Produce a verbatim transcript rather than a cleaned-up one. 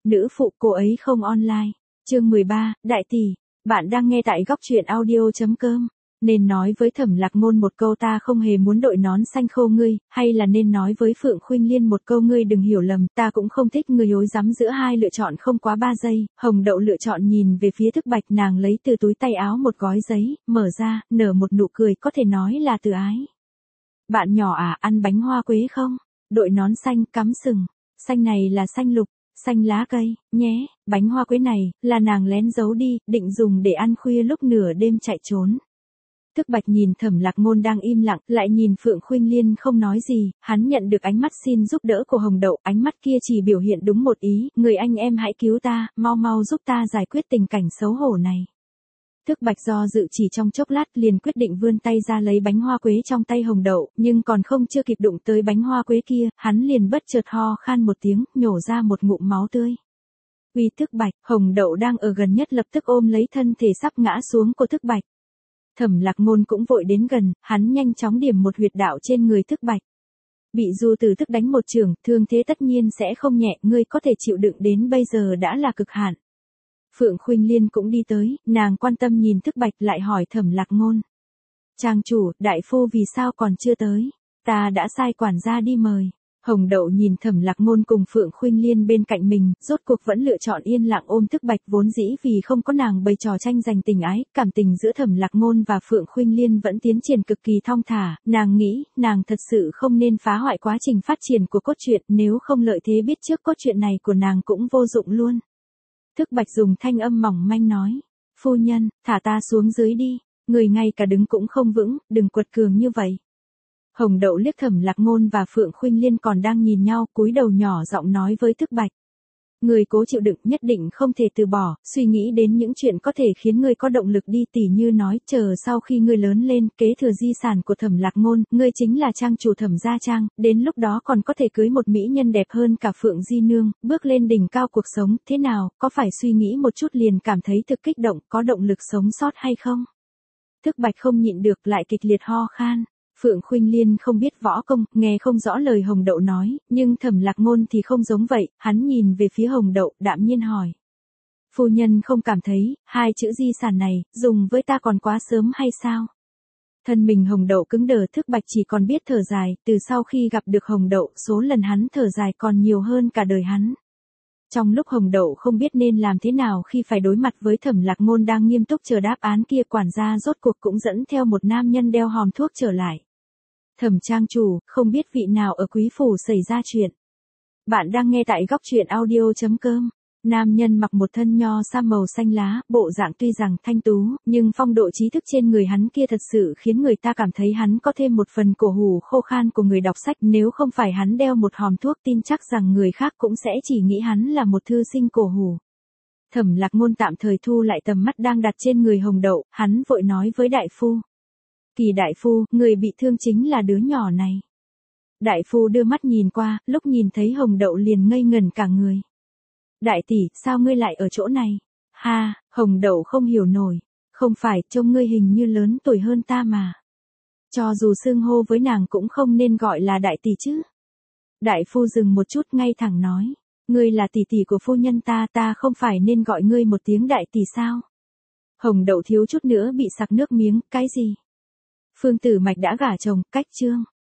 Nữ phụ cô ấy không online. Chương mười ba, Đại tỷ. Bạn đang nghe tại góc truyện audio.com. Nên nói với Thẩm Lạc Ngôn một câu ta không hề muốn đội nón xanh khô ngươi, hay là nên nói với Phượng Khuynh Liên một câu ngươi đừng hiểu lầm, ta cũng không thích người dối rắm giữa hai lựa chọn không quá ba giây. Hồng Đậu lựa chọn nhìn về phía Thức Bạch, nàng lấy từ túi tay áo một gói giấy, mở ra, nở một nụ cười có thể nói là từ ái. Bạn nhỏ à, ăn bánh hoa quế không? Đội nón xanh, cắm sừng. Xanh này là xanh lục, xanh lá cây, nhé, bánh hoa quế này, là nàng lén giấu đi, định dùng để ăn khuya lúc nửa đêm chạy trốn. Thức Bạch nhìn Thẩm Lạc Ngôn đang im lặng, lại nhìn Phượng Khuynh Liên không nói gì, hắn nhận được ánh mắt xin giúp đỡ của Hồng Đậu, ánh mắt kia chỉ biểu hiện đúng một ý, người anh em hãy cứu ta, mau mau giúp ta giải quyết tình cảnh xấu hổ này. Thức Bạch do dự chỉ trong chốc lát liền quyết định vươn tay ra lấy bánh hoa quế trong tay Hồng Đậu, nhưng còn không chưa kịp đụng tới bánh hoa quế kia, hắn liền bất chợt ho khan một tiếng, nhổ ra một ngụm máu tươi. Uy Thức Bạch, Hồng Đậu đang ở gần nhất lập tức ôm lấy thân thể sắp ngã xuống của Thức Bạch. Thẩm Lạc Ngôn cũng vội đến gần, hắn nhanh chóng điểm một huyệt đạo trên người Thức Bạch. Bị Du Tử Thức đánh một chưởng, thương thế tất nhiên sẽ không nhẹ, ngươi có thể chịu đựng đến bây giờ đã là cực hạn. Phượng Khuynh Liên cũng đi tới, nàng quan tâm nhìn Thức Bạch lại hỏi Thẩm Lạc Ngôn. Trang chủ, đại phu vì sao còn chưa tới? Ta đã sai quản gia đi mời. Hồng Đậu nhìn Thẩm Lạc Ngôn cùng Phượng Khuynh Liên bên cạnh mình, rốt cuộc vẫn lựa chọn yên lặng ôm Thức Bạch, vốn dĩ vì không có nàng bày trò tranh giành tình ái, cảm tình giữa Thẩm Lạc Ngôn và Phượng Khuynh Liên vẫn tiến triển cực kỳ thong thả, nàng nghĩ, nàng thật sự không nên phá hoại quá trình phát triển của cốt truyện, nếu không lợi thế biết trước cốt truyện này của nàng cũng vô dụng luôn. Thức Bạch dùng thanh âm mỏng manh nói, phu nhân, thả ta xuống dưới đi, người ngay cả đứng cũng không vững, đừng quật cường như vậy. Hồng Đậu liếc Thẩm Lạc Ngôn và Phượng Khuynh Liên còn đang nhìn nhau, cúi đầu nhỏ giọng nói với Thức Bạch. Người cố chịu đựng, nhất định không thể từ bỏ, suy nghĩ đến những chuyện có thể khiến ngươi có động lực đi, tỉ như nói, chờ sau khi ngươi lớn lên, kế thừa di sản của Thẩm Lạc Ngôn, ngươi chính là trang chủ Thẩm gia trang, đến lúc đó còn có thể cưới một mỹ nhân đẹp hơn cả Phượng Di Nương, bước lên đỉnh cao cuộc sống, thế nào, có phải suy nghĩ một chút liền cảm thấy thực kích động, có động lực sống sót hay không? Thức Bạch không nhịn được lại kịch liệt ho khan. Phượng Khuynh Liên không biết võ công, nghe không rõ lời Hồng Đậu nói, nhưng Thẩm Lạc Ngôn thì không giống vậy, hắn nhìn về phía Hồng Đậu, đạm nhiên hỏi. Phu nhân không cảm thấy, hai chữ di sản này, dùng với ta còn quá sớm hay sao? Thân mình Hồng Đậu cứng đờ, Thức Bạch chỉ còn biết thở dài, từ sau khi gặp được Hồng Đậu, số lần hắn thở dài còn nhiều hơn cả đời hắn. Trong lúc Hồng Đậu không biết nên làm thế nào khi phải đối mặt với Thẩm Lạc Ngôn đang nghiêm túc chờ đáp án kia, quản gia rốt cuộc cũng dẫn theo một nam nhân đeo hòm thuốc trở lại. Thẩm trang chủ, không biết vị nào ở quý phủ xảy ra chuyện. Bạn đang nghe tại góc truyện audio.com. Nam nhân mặc một thân nho sa màu xanh lá, bộ dạng tuy rằng thanh tú, nhưng phong độ trí thức trên người hắn kia thật sự khiến người ta cảm thấy hắn có thêm một phần cổ hủ khô khan của người đọc sách, nếu không phải hắn đeo một hòm thuốc tin chắc rằng người khác cũng sẽ chỉ nghĩ hắn là một thư sinh cổ hủ. Thẩm Lạc Ngôn tạm thời thu lại tầm mắt đang đặt trên người Hồng Đậu, hắn vội nói với đại phu. Kỳ đại phu, người bị thương chính là đứa nhỏ này. Đại phu đưa mắt nhìn qua, lúc nhìn thấy Hồng Đậu liền ngây ngẩn cả người. Đại tỷ, sao ngươi lại ở chỗ này? Ha, Hồng Đậu không hiểu nổi. Không phải, trông ngươi hình như lớn tuổi hơn ta mà. Cho dù xưng hô với nàng cũng không nên gọi là đại tỷ chứ. Đại phu dừng một chút ngay thẳng nói. Ngươi là tỷ tỷ của phu nhân ta, ta không phải nên gọi ngươi một tiếng đại tỷ sao? Hồng Đậu thiếu chút nữa bị sặc nước miếng, cái gì? Phương Tử Mạch đã gả chồng, cách chương.